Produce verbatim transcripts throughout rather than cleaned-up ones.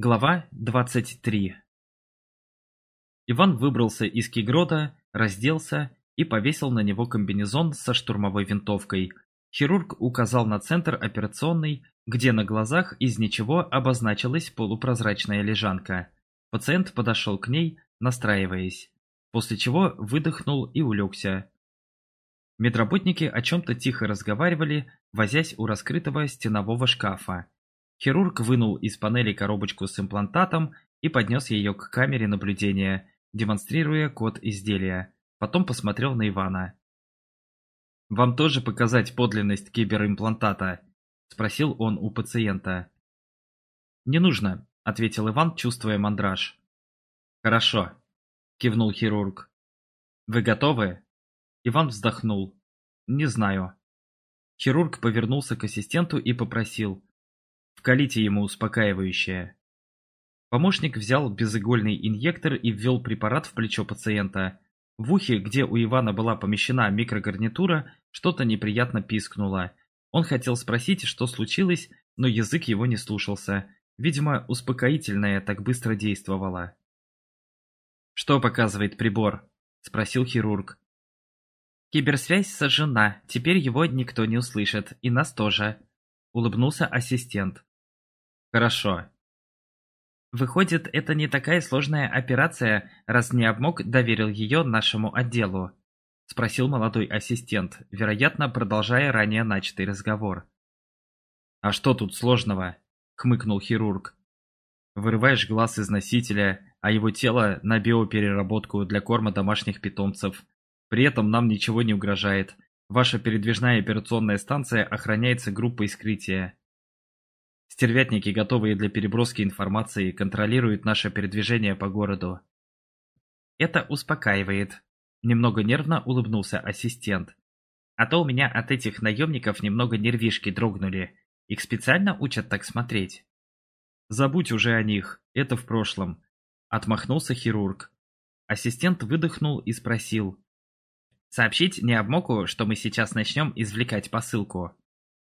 Глава двадцать три. Иван выбрался из Кигрода, разделся и повесил на него комбинезон со штурмовой винтовкой. Хирург указал на центр операционной, где на глазах из ничего обозначилась полупрозрачная лежанка. Пациент подошел к ней, настраиваясь, после чего выдохнул и улегся. Медработники о чем-то тихо разговаривали, возясь у раскрытого стенового шкафа. Хирург вынул из панели коробочку с имплантатом и поднес ее к камере наблюдения, демонстрируя код изделия. Потом посмотрел на Ивана. «Вам тоже показать подлинность киберимплантата?» – спросил он у пациента. «Не нужно», – ответил Иван, чувствуя мандраж. «Хорошо», – кивнул хирург. «Вы готовы?» Иван вздохнул. «Не знаю». Хирург повернулся к ассистенту и попросил: «Вкалите ему успокаивающее». Помощник взял безигольный инъектор и ввел препарат в плечо пациента. В ухе, где у Ивана была помещена микрогарнитура, что-то неприятно пискнуло. Он хотел спросить, что случилось, но язык его не слушался. Видимо, успокоительное так быстро действовало. «Что показывает прибор?» – спросил хирург. «Киберсвязь сожжена, теперь его никто не услышит, и нас тоже», – улыбнулся ассистент. «Хорошо». «Выходит, это не такая сложная операция, раз Необмок доверил ее нашему отделу?» – спросил молодой ассистент, вероятно, продолжая ранее начатый разговор. «А что тут сложного?» – хмыкнул хирург. «Вырываешь глаз из носителя, а его тело на биопереработку для корма домашних питомцев. При этом нам ничего не угрожает. Ваша передвижная операционная станция охраняется группой скрытия. Стервятники, готовые для переброски информации, контролируют наше передвижение по городу». «Это успокаивает», – немного нервно улыбнулся ассистент. «А то у меня от этих наемников немного нервишки дрогнули. Их специально учат так смотреть». «Забудь уже о них, это в прошлом», – отмахнулся хирург. Ассистент выдохнул и спросил: «Сообщить Необмоку, что мы сейчас начнем извлекать посылку?»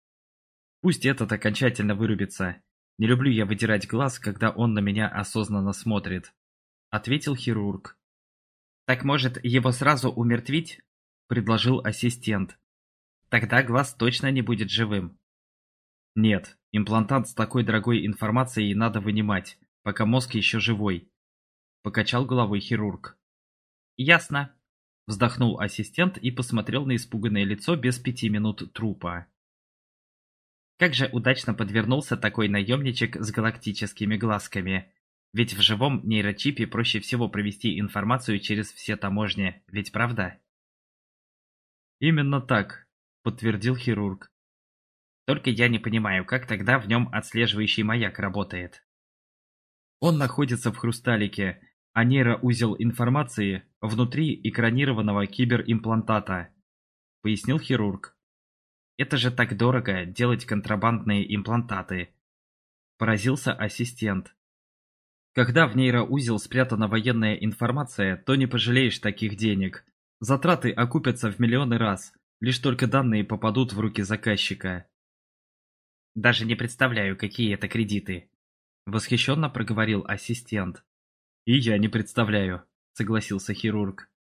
«Пусть этот окончательно вырубится. Не люблю я выдирать глаз, когда он на меня осознанно смотрит», — ответил хирург. «Так может, его сразу умертвить?» — предложил ассистент. «Тогда глаз точно не будет живым». «Нет, имплантат с такой дорогой информацией надо вынимать, пока мозг еще живой», — покачал головой хирург. «Ясно», — вздохнул ассистент и посмотрел на испуганное лицо без пяти минут трупа. Как же удачно подвернулся такой наемничек с галактическими глазками. Ведь в живом нейрочипе проще всего провести информацию через все таможни, ведь правда? «Именно так», — подтвердил хирург. «Только я не понимаю, как тогда в нем отслеживающий маяк работает?» «Он находится в хрусталике, а нейроузел информации внутри экранированного киберимплантата», — пояснил хирург. «Это же так дорого, делать контрабандные имплантаты», – поразился ассистент. «Когда в нейроузел спрятана военная информация, то не пожалеешь таких денег. Затраты окупятся в миллионы раз, лишь только данные попадут в руки заказчика». «Даже не представляю, какие это кредиты», – восхищенно проговорил ассистент. «И я не представляю», – согласился хирург.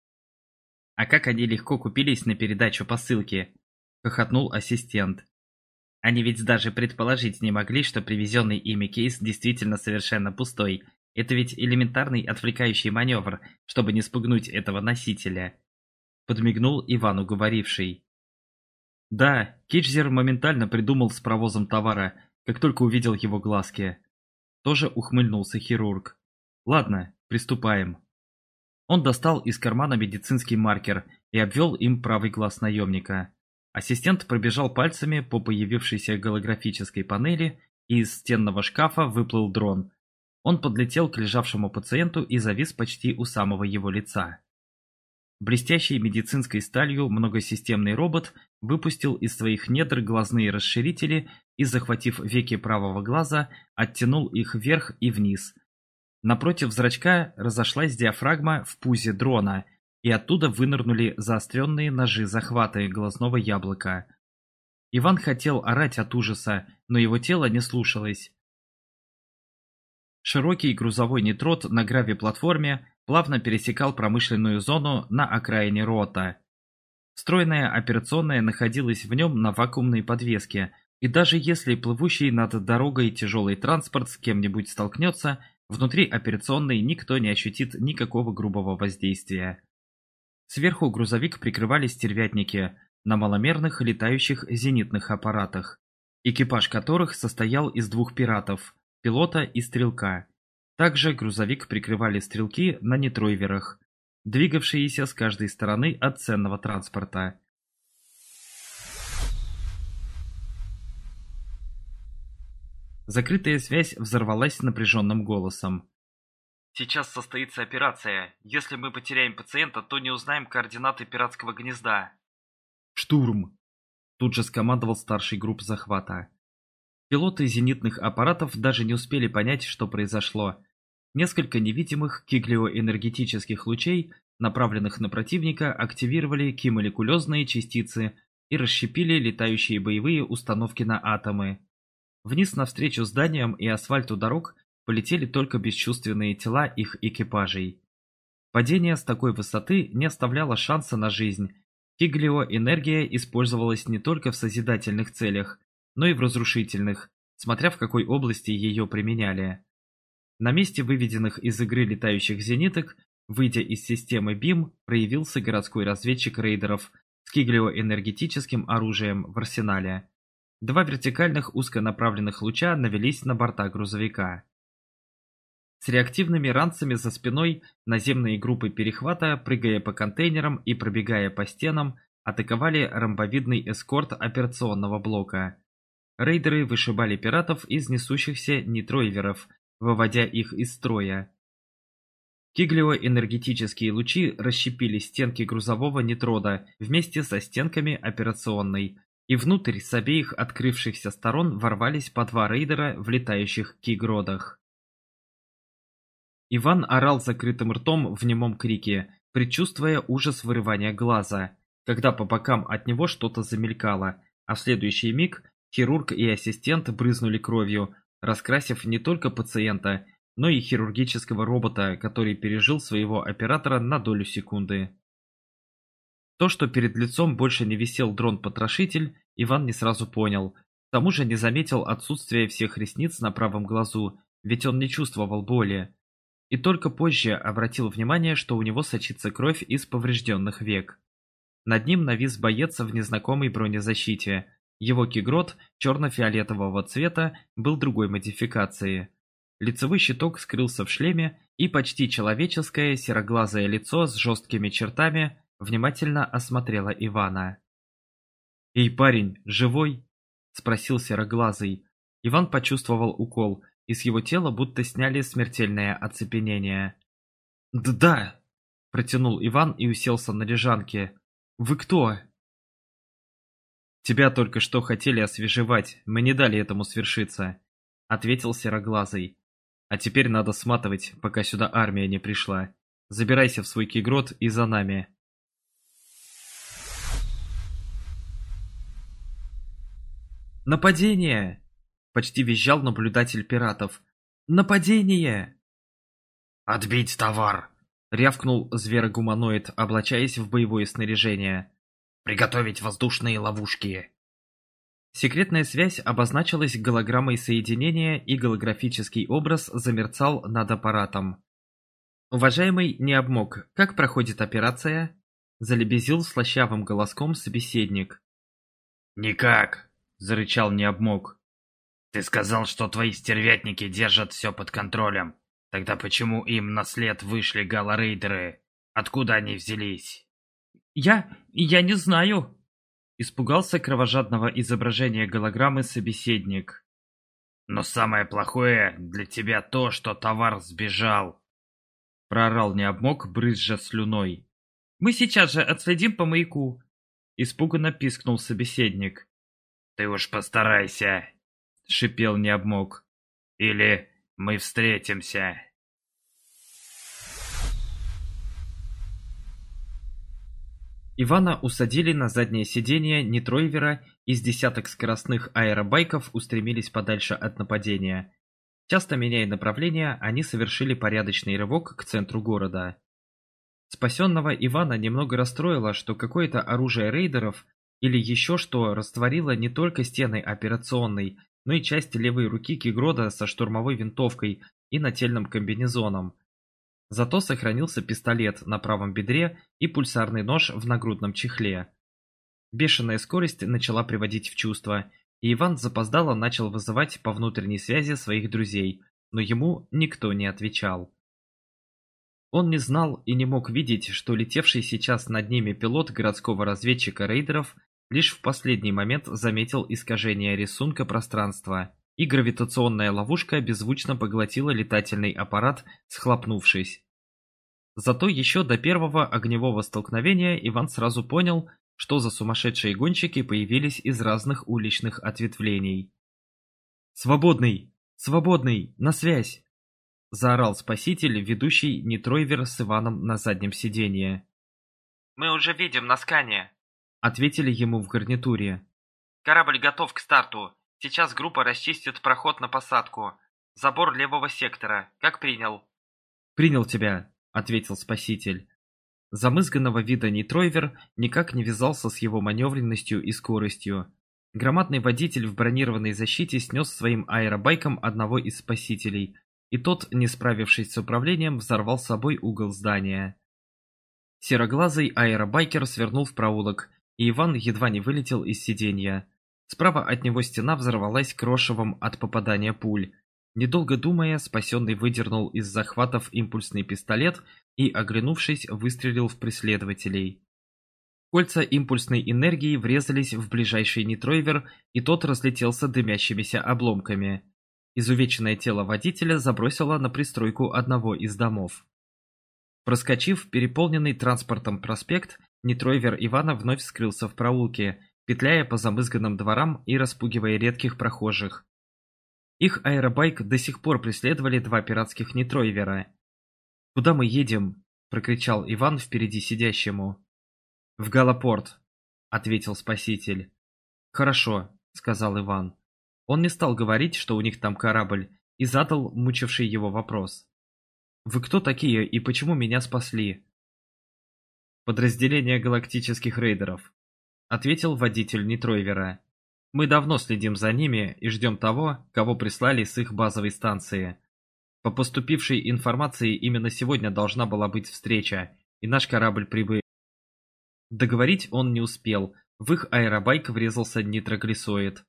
«А как они легко купились на передачу посылки?» – хохотнул ассистент. «Они ведь даже предположить не могли, что привезенный ими кейс действительно совершенно пустой. Это ведь элементарный отвлекающий маневр, чтобы не спугнуть этого носителя», – подмигнул Ивану говоривший. «Да, Кичзер моментально придумал с провозом товара, как только увидел его глазки». Тоже ухмыльнулся хирург. «Ладно, приступаем». Он достал из кармана медицинский маркер и обвел им правый глаз наемника. Ассистент пробежал пальцами по появившейся голографической панели, и из стенного шкафа выплыл дрон. Он подлетел к лежавшему пациенту и завис почти у самого его лица. Блестящий медицинской сталью многосистемный робот выпустил из своих недр глазные расширители и, захватив веки правого глаза, оттянул их вверх и вниз. Напротив зрачка разошлась диафрагма в пузе дрона, и оттуда вынырнули заостренные ножи-захваты глазного яблока. Иван хотел орать от ужаса, но его тело не слушалось. Широкий грузовой нетрод на гравиплатформе плавно пересекал промышленную зону на окраине Рота. Встроенная операционная находилась в нем на вакуумной подвеске, и даже если плывущий над дорогой тяжелый транспорт с кем-нибудь столкнется, внутри операционной никто не ощутит никакого грубого воздействия. Сверху грузовик прикрывали стервятники на маломерных летающих зенитных аппаратах, экипаж которых состоял из двух пиратов – пилота и стрелка. Также грузовик прикрывали стрелки на нетройверах, двигавшиеся с каждой стороны от ценного транспорта. Закрытая связь взорвалась напряженным голосом. «Сейчас состоится операция. Если мы потеряем пациента, то не узнаем координаты пиратского гнезда». «Штурм!» – тут же скомандовал старший групп захвата. Пилоты зенитных аппаратов даже не успели понять, что произошло. Несколько невидимых киглиоэнергетических лучей, направленных на противника, активировали кимолекулезные частицы и расщепили летающие боевые установки на атомы. Вниз навстречу зданиям и асфальту дорог полетели только бесчувственные тела их экипажей. Падение с такой высоты не оставляло шанса на жизнь. Киглиоэнергия использовалась не только в созидательных целях, но и в разрушительных, смотря в какой области ее применяли. На месте выведенных из игры летающих зениток, выйдя из системы БИМ, проявился городской разведчик рейдеров с киглиоэнергетическим оружием в арсенале. Два вертикальных узконаправленных луча навелись на борта грузовика. С реактивными ранцами за спиной наземные группы перехвата, прыгая по контейнерам и пробегая по стенам, атаковали ромбовидный эскорт операционного блока. Рейдеры вышибали пиратов из несущихся нетройверов, выводя их из строя. Киглиоэнергетические лучи расщепили стенки грузового нетрода вместе со стенками операционной, и внутрь с обеих открывшихся сторон ворвались по два рейдера в летающих кигродах. Иван орал закрытым ртом в немом крике, предчувствуя ужас вырывания глаза, когда по бокам от него что-то замелькало, а в следующий миг хирург и ассистент брызнули кровью, раскрасив не только пациента, но и хирургического робота, который пережил своего оператора на долю секунды. То, что перед лицом больше не висел дрон-потрошитель, Иван не сразу понял. К тому же не заметил отсутствия всех ресниц на правом глазу, ведь он не чувствовал боли. И только позже обратил внимание, что у него сочится кровь из поврежденных век. Над ним навис боец в незнакомой бронезащите. Его кигрот черно-фиолетового цвета был другой модификации. Лицевой щиток скрылся в шлеме, и почти человеческое сероглазое лицо с жесткими чертами внимательно осмотрела Ивана. «Эй, парень, живой?» – спросил сероглазый. Иван почувствовал укол, и с его тела будто сняли смертельное оцепенение. «Да-да!» – протянул Иван и уселся на лежанке. «Вы кто?» «Тебя только что хотели освежевать, мы не дали этому свершиться», – ответил сероглазый. «А теперь надо сматывать, пока сюда армия не пришла. Забирайся в свой кигрот и за нами». «Нападение!» – почти визжал наблюдатель пиратов. «Нападение!» «Отбить товар!» – рявкнул зверогуманоид, облачаясь в боевое снаряжение. «Приготовить воздушные ловушки!» Секретная связь обозначилась голограммой соединения, и голографический образ замерцал над аппаратом. «Уважаемый Необмог, как проходит операция?» – залебезил слащавым голоском собеседник. «Никак!» – зарычал Необмог. «Ты сказал, что твои стервятники держат все под контролем. Тогда почему им на след вышли галорейдеры? Откуда они взялись?» «Я... я не знаю!» – испугался кровожадного изображения голограммы собеседник. «Но самое плохое для тебя то, что товар сбежал!» – проорал Необмог, брызжа слюной. «Мы сейчас же отследим по маяку!» – испуганно пискнул собеседник. «Ты уж постарайся!» — шипел Необмог. «Или мы встретимся!» Ивана усадили на заднее сиденье нетройвера, и с десяток скоростных аэробайков устремились подальше от нападения. Часто меняя направление, они совершили порядочный рывок к центру города. Спасенного Ивана немного расстроило, что какое-то оружие рейдеров или еще что растворило не только стены операционной, но и часть левой руки Кигрода со штурмовой винтовкой и нательным комбинезоном. Зато сохранился пистолет на правом бедре и пульсарный нож в нагрудном чехле. Бешеная скорость начала приводить в чувство, и Иван запоздало начал вызывать по внутренней связи своих друзей, но ему никто не отвечал. Он не знал и не мог видеть, что летевший сейчас над ними пилот городского разведчика рейдеров лишь в последний момент заметил искажение рисунка пространства, и гравитационная ловушка беззвучно поглотила летательный аппарат, схлопнувшись. Зато еще до первого огневого столкновения Иван сразу понял, что за сумасшедшие гонщики появились из разных уличных ответвлений. «Свободный! Свободный! На связь!» — заорал спаситель, ведущий Нитройвер с Иваном на заднем сиденье. «Мы уже видим на скане», — ответили ему в гарнитуре. «Корабль готов к старту. Сейчас группа расчистит проход на посадку. Забор левого сектора. Как принял?» «Принял тебя», — ответил спаситель. Замызганного вида Нитройвер никак не вязался с его маневренностью и скоростью. Громадный водитель в бронированной защите снес своим аэробайком одного из спасителей, и тот, не справившись с управлением, взорвал с собой угол здания. Сероглазый аэробайкер свернул в проулок, и Иван едва не вылетел из сиденья. Справа от него стена взорвалась крошевом от попадания пуль. Недолго думая, спасенный выдернул из захватов импульсный пистолет и, оглянувшись, выстрелил в преследователей. Кольца импульсной энергии врезались в ближайший Нитройвер, и тот разлетелся дымящимися обломками. Изувеченное тело водителя забросило на пристройку одного из домов. Проскочив переполненный транспортом проспект, Нитройвер Ивана вновь скрылся в проулке, петляя по замызганным дворам и распугивая редких прохожих. Их аэробайк до сих пор преследовали два пиратских Нитройвера. «Куда мы едем?» – прокричал Иван впереди сидящему. «В Галапорт», – ответил спаситель. «Хорошо», – сказал Иван. Он не стал говорить, что у них там корабль, и задал мучивший его вопрос. «Вы кто такие и почему меня спасли?» «Подразделение галактических рейдеров», — ответил водитель Нитройвера. «Мы давно следим за ними и ждем того, кого прислали с их базовой станции. По поступившей информации именно сегодня должна была быть встреча, и наш корабль прибыл». Договорить он не успел, в их аэробайк врезался нитроглисоид.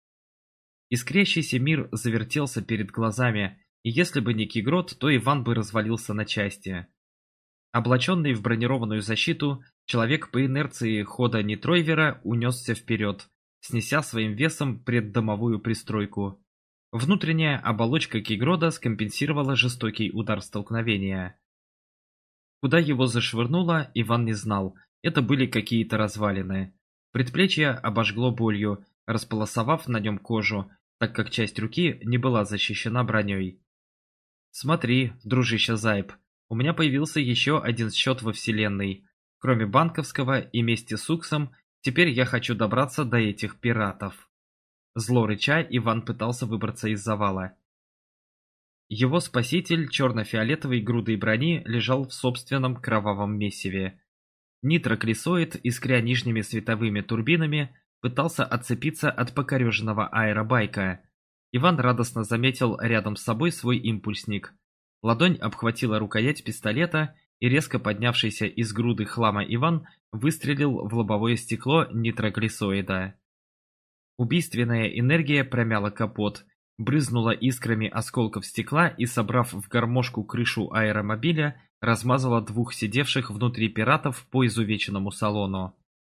Искрящийся мир завертелся перед глазами, и если бы не Кигрод, то Иван бы развалился на части. Облаченный в бронированную защиту, человек по инерции хода Нитройвера унесся вперед, снеся своим весом преддомовую пристройку. Внутренняя оболочка Кигрода скомпенсировала жестокий удар столкновения. Куда его зашвырнуло, Иван не знал, это были какие-то развалины. Предплечье обожгло болью, располосовав на нем кожу, так как часть руки не была защищена броней. «Смотри, дружище Зайб, у меня появился еще один счет во Вселенной. Кроме банковского и мести с Уксом, теперь я хочу добраться до этих пиратов». Зло рыча, Иван пытался выбраться из завала. Его спаситель, черно-фиолетовой грудой брони, лежал в собственном кровавом месиве. Нитроглисоид, искря нижними световыми турбинами, пытался отцепиться от покореженного аэробайка. Иван радостно заметил рядом с собой свой импульсник. Ладонь обхватила рукоять пистолета, и резко поднявшийся из груды хлама Иван выстрелил в лобовое стекло нитроглисоида. Убийственная энергия промяла капот, брызнула искрами осколков стекла и, собрав в гармошку крышу аэромобиля, размазала двух сидевших внутри пиратов по изувеченному салону.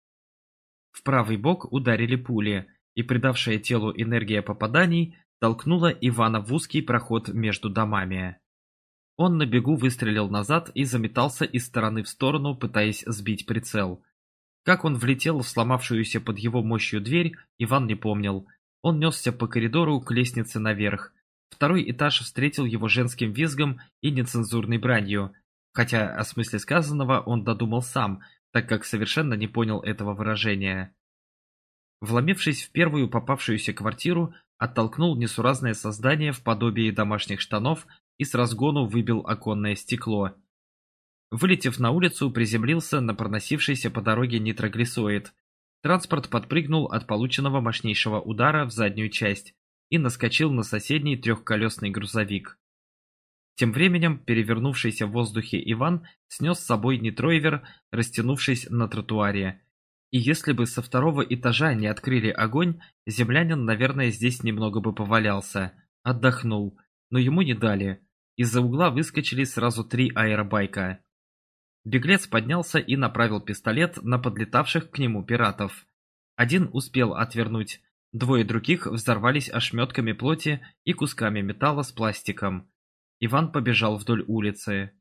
В правый бок ударили пули, и придавшая телу энергия попаданий толкнула Ивана в узкий проход между домами. Он на бегу выстрелил назад и заметался из стороны в сторону, пытаясь сбить прицел. Как он влетел в сломавшуюся под его мощью дверь, Иван не помнил. Он несся по коридору к лестнице наверх. Второй этаж встретил его женским визгом и нецензурной бранью, хотя о смысле сказанного он додумал сам, так как совершенно не понял этого выражения. Вломившись в первую попавшуюся квартиру, оттолкнул несуразное создание в подобии домашних штанов и с разгону выбил оконное стекло. Вылетев на улицу, приземлился на проносившийся по дороге нитроглицоид. Транспорт подпрыгнул от полученного мощнейшего удара в заднюю часть и наскочил на соседний трехколесный грузовик. Тем временем перевернувшийся в воздухе Иван снес с собой нитроивер, растянувшись на тротуаре. И если бы со второго этажа не открыли огонь, землянин, наверное, здесь немного бы повалялся, отдохнул, но ему не дали. Из-за угла выскочили сразу три аэробайка. Беглец поднялся и направил пистолет на подлетавших к нему пиратов. Один успел отвернуть, двое других взорвались ошметками плоти и кусками металла с пластиком. Иван побежал вдоль улицы.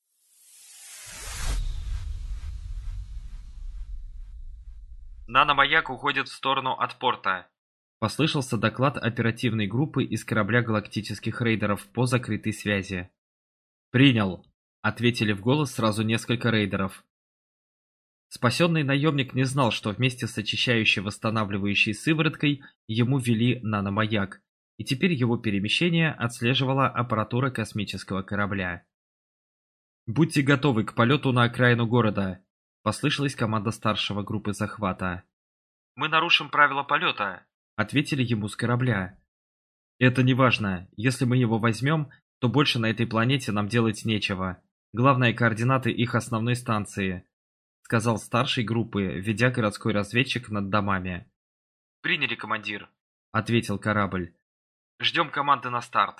Наномаяк уходит в сторону от порта. Послышался доклад оперативной группы из корабля галактических рейдеров по закрытой связи. «Принял», — ответили в голос сразу несколько рейдеров. Спасенный наемник не знал, что вместе с очищающей восстанавливающей сывороткой ему ввели наномаяк, и теперь его перемещение отслеживала аппаратура космического корабля. «Будьте готовы к полету на окраину города», — послышалась команда старшего группы захвата. «Мы нарушим правила полета», — ответили ему с корабля. «Это не важно. Если мы его возьмем, то больше на этой планете нам делать нечего. Главное — координаты их основной станции», — сказал старший группы, ведя городской разведчик над домами. «Приняли, командир», — ответил корабль. «Ждем команды на старт».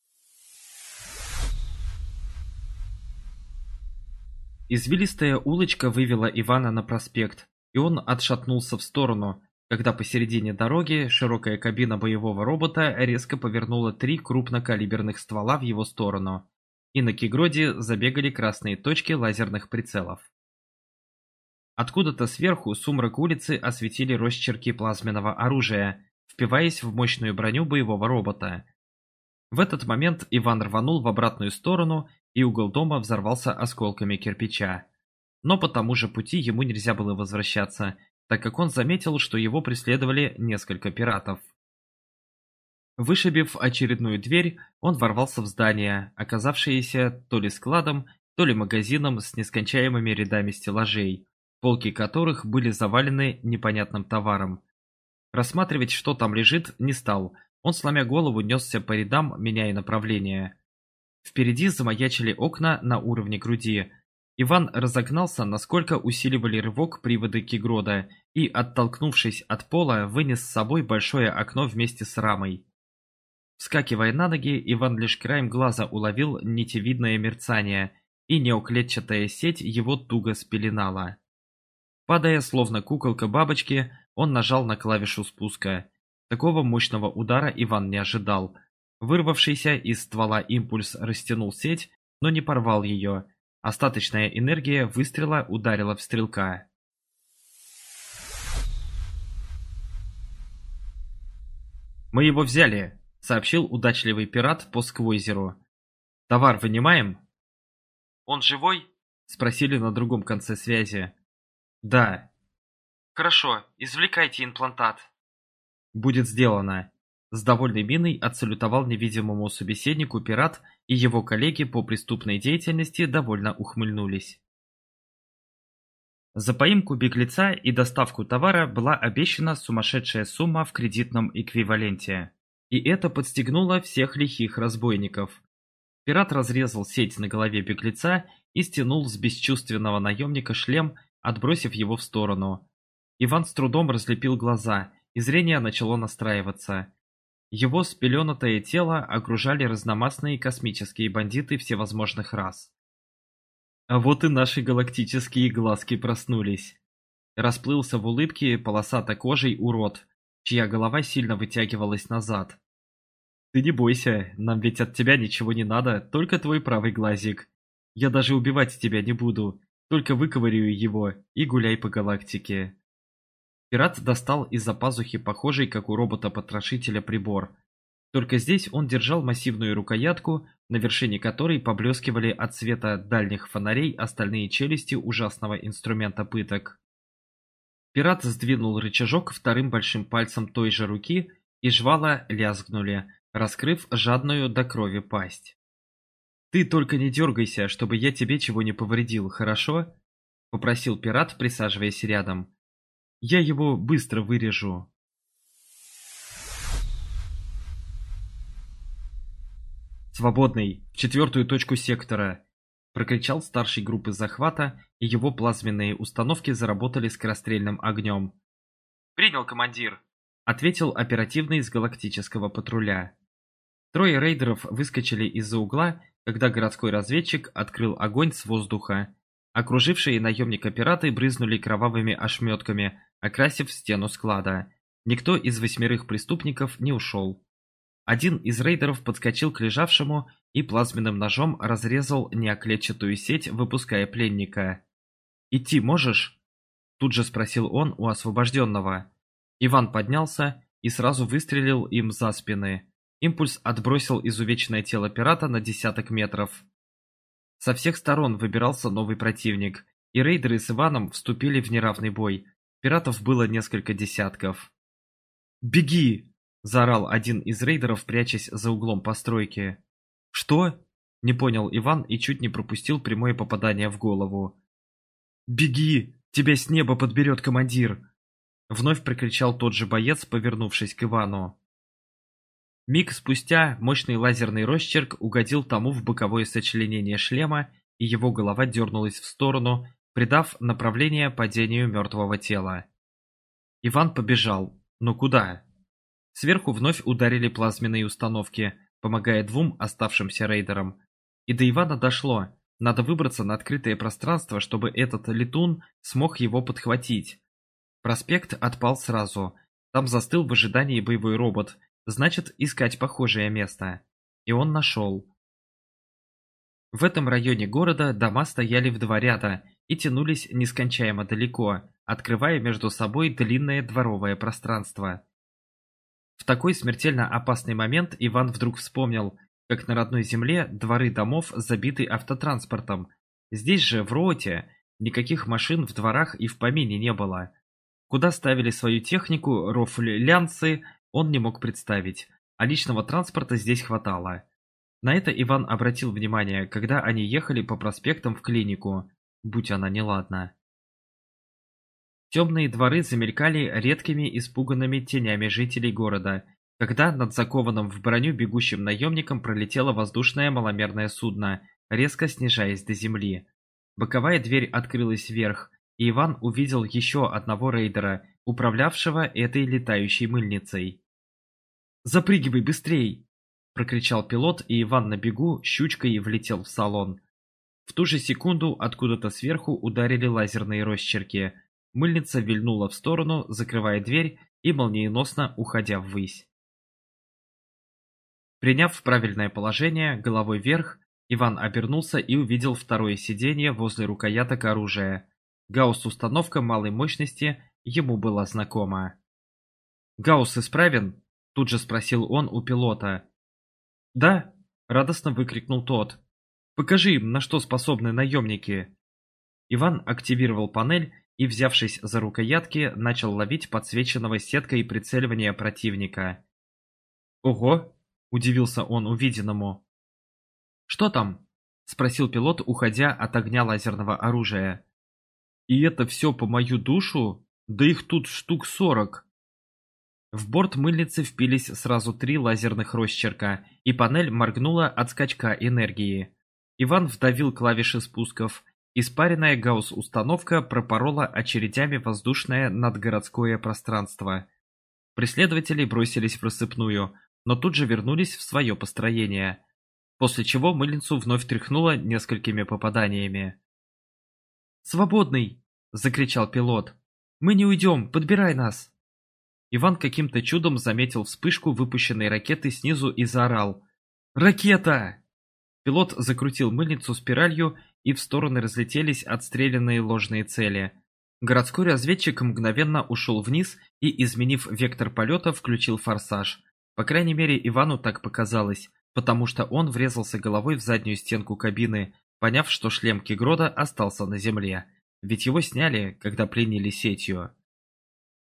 Извилистая улочка вывела Ивана на проспект, и он отшатнулся в сторону, когда посередине дороги широкая кабина боевого робота резко повернула три крупнокалиберных ствола в его сторону, и на Кигроде забегали красные точки лазерных прицелов. Откуда-то сверху сумрак улицы осветили росчерки плазменного оружия, впиваясь в мощную броню боевого робота. В этот момент Иван рванул в обратную сторону, и угол дома взорвался осколками кирпича. Но по тому же пути ему нельзя было возвращаться, так как он заметил, что его преследовали несколько пиратов. Вышибив очередную дверь, он ворвался в здание, оказавшееся то ли складом, то ли магазином с нескончаемыми рядами стеллажей, полки которых были завалены непонятным товаром. Рассматривать, что там лежит, не стал. Он, сломя голову, несся по рядам, меняя направление. Впереди замаячили окна на уровне груди. Иван разогнался, насколько усиливали рывок приводы Кигрода, и, оттолкнувшись от пола, вынес с собой большое окно вместе с рамой. Вскакивая на ноги, Иван лишь краем глаза уловил нитевидное мерцание, и неоклетчатая сеть его туго спеленала. Падая, словно куколка бабочки, он нажал на клавишу спуска. Такого мощного удара Иван не ожидал. Вырвавшийся из ствола импульс растянул сеть, но не порвал ее. Остаточная энергия выстрела ударила в стрелка. «Мы его взяли», — сообщил удачливый пират по сквозеру. «Товар вынимаем?» «Он живой?» — спросили на другом конце связи. «Да». «Хорошо, извлекайте имплантат». «Будет сделано». С довольной миной отсалютовал невидимому собеседнику пират, и его коллеги по преступной деятельности довольно ухмыльнулись. За поимку беглеца и доставку товара была обещана сумасшедшая сумма в кредитном эквиваленте. И это подстегнуло всех лихих разбойников. Пират разрезал сеть на голове беглеца и стянул с бесчувственного наемника шлем, отбросив его в сторону. Иван с трудом разлепил глаза, и зрение начало настраиваться. Его спеленатое тело окружали разномастные космические бандиты всевозможных рас. А вот и наши галактические глазки проснулись. Расплылся в улыбке полосато-кожей урод, чья голова сильно вытягивалась назад. «Ты не бойся, нам ведь от тебя ничего не надо, только твой правый глазик. Я даже убивать тебя не буду, только выковыряю его и гуляй по галактике». Пират достал из-за пазухи похожий, как у робота-потрошителя, прибор. Только здесь он держал массивную рукоятку, на вершине которой поблескивали от света дальних фонарей остальные челюсти ужасного инструмента пыток. Пират сдвинул рычажок вторым большим пальцем той же руки, и жвала лязгнули, раскрыв жадную до крови пасть. «Ты только не дергайся, чтобы я тебе чего не повредил, хорошо?» — попросил пират, присаживаясь рядом. «Я его быстро вырежу». «Свободный, в четвертую точку сектора!» — прокричал старший группы захвата, и его плазменные установки заработали скорострельным огнем. «Принял, командир!» — ответил оперативный из галактического патруля. Трое рейдеров выскочили из-за угла, когда городской разведчик открыл огонь с воздуха. Окружившие наемника пираты брызнули кровавыми ошметками, окрасив стену склада. Никто из восьмерых преступников не ушел. Один из рейдеров подскочил к лежавшему и плазменным ножом разрезал неоклетчатую сеть, выпуская пленника. «Идти можешь?» — тут же спросил он у освобожденного. Иван поднялся и сразу выстрелил им за спины. Импульс отбросил изувеченное тело пирата на десяток метров. Со всех сторон выбирался новый противник, и рейдеры с Иваном вступили в неравный бой. Пиратов было несколько десятков. «Беги!» — заорал один из рейдеров, прячась за углом постройки. «Что?» — не понял Иван и чуть не пропустил прямое попадание в голову. «Беги! Тебя с неба подберет командир!» — вновь прокричал тот же боец, повернувшись к Ивану. Миг спустя мощный лазерный росчерк угодил тому в боковое сочленение шлема, и его голова дернулась в сторону, придав направление падению мертвого тела. Иван побежал. Но куда? Сверху вновь ударили плазменные установки, помогая двум оставшимся рейдерам. И до Ивана дошло. Надо выбраться на открытое пространство, чтобы этот летун смог его подхватить. Проспект отпал сразу. Там застыл в ожидании боевой робот. Значит, искать похожее место. И он нашел. В этом районе города дома стояли в два ряда и тянулись нескончаемо далеко, открывая между собой длинное дворовое пространство. В такой смертельно опасный момент Иван вдруг вспомнил, как на родной земле дворы домов забиты автотранспортом. Здесь же, в Рооте, никаких машин в дворах и в помине не было. Куда ставили свою технику рофлянцы, он не мог представить, а личного транспорта здесь хватало. На это Иван обратил внимание, когда они ехали по проспектам в клинику, будь она неладна. Темные дворы замелькали редкими испуганными тенями жителей города, когда над закованным в броню бегущим наемником пролетело воздушное маломерное судно, резко снижаясь до земли. Боковая дверь открылась вверх, и Иван увидел еще одного рейдера, управлявшего этой летающей мыльницей. «Запрыгивай быстрей!» – прокричал пилот, и Иван на бегу щучкой влетел в салон. В ту же секунду откуда-то сверху ударили лазерные росчерки. Мыльница вильнула в сторону, закрывая дверь и молниеносно уходя ввысь. Приняв правильное положение, головой вверх, Иван обернулся и увидел второе сиденье возле рукояток оружия. Гаусс-установка малой мощности ему была знакома. «Гаусс исправен?» – тут же спросил он у пилота. «Да», – радостно выкрикнул тот. «Покажи им, на что способны наемники». Иван активировал панель и, взявшись за рукоятки, начал ловить подсвеченного сеткой прицеливания противника. «Ого!» – удивился он увиденному. «Что там?» – спросил пилот, уходя от огня лазерного оружия. «И это все по мою душу? Да их тут штук сорок!» В борт мыльницы впились сразу три лазерных росчерка, и панель моргнула от скачка энергии. Иван вдавил клавиши спусков. Испаренная гаусс-установка пропорола очередями воздушное надгородское пространство. Преследователи бросились в рассыпную, но тут же вернулись в свое построение, после чего мыльницу вновь тряхнуло несколькими попаданиями. «Свободный!» – закричал пилот. «Мы не уйдем, подбирай нас!» Иван каким-то чудом заметил вспышку выпущенной ракеты снизу и заорал: «Ракета!» Пилот закрутил мыльницу спиралью, и в стороны разлетелись отстрелянные ложные цели. Городской разведчик мгновенно ушел вниз и, изменив вектор полета, включил форсаж. По крайней мере, Ивану так показалось, потому что он врезался головой в заднюю стенку кабины, поняв, что шлем Кигрода остался на земле, ведь его сняли, когда пленили сетью.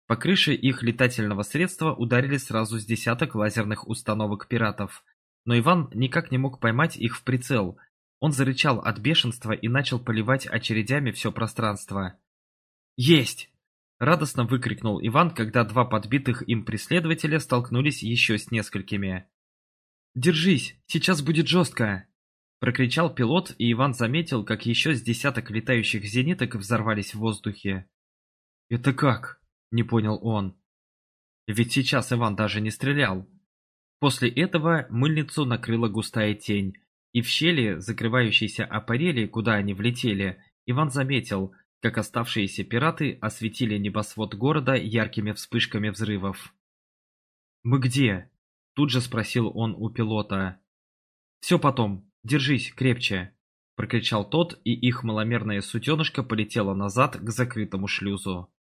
По крыше их летательного средства ударили сразу с десяток лазерных установок пиратов, но Иван никак не мог поймать их в прицел. Он зарычал от бешенства и начал поливать очередями все пространство. «Есть!» – радостно выкрикнул Иван, когда два подбитых им преследователя столкнулись еще с несколькими. «Держись, сейчас будет жестко!» – прокричал пилот, и Иван заметил, как еще с десяток летающих зениток взорвались в воздухе. «Это как?» – не понял он. Ведь сейчас Иван даже не стрелял. После этого мыльницу накрыла густая тень, и в щели, закрывающейся аппарели, куда они влетели, Иван заметил, как оставшиеся пираты осветили небосвод города яркими вспышками взрывов. «Мы где?» – тут же спросил он у пилота. «Все потом, держись крепче!» – прокричал тот, и их маломерное сутенышко полетело назад к закрытому шлюзу.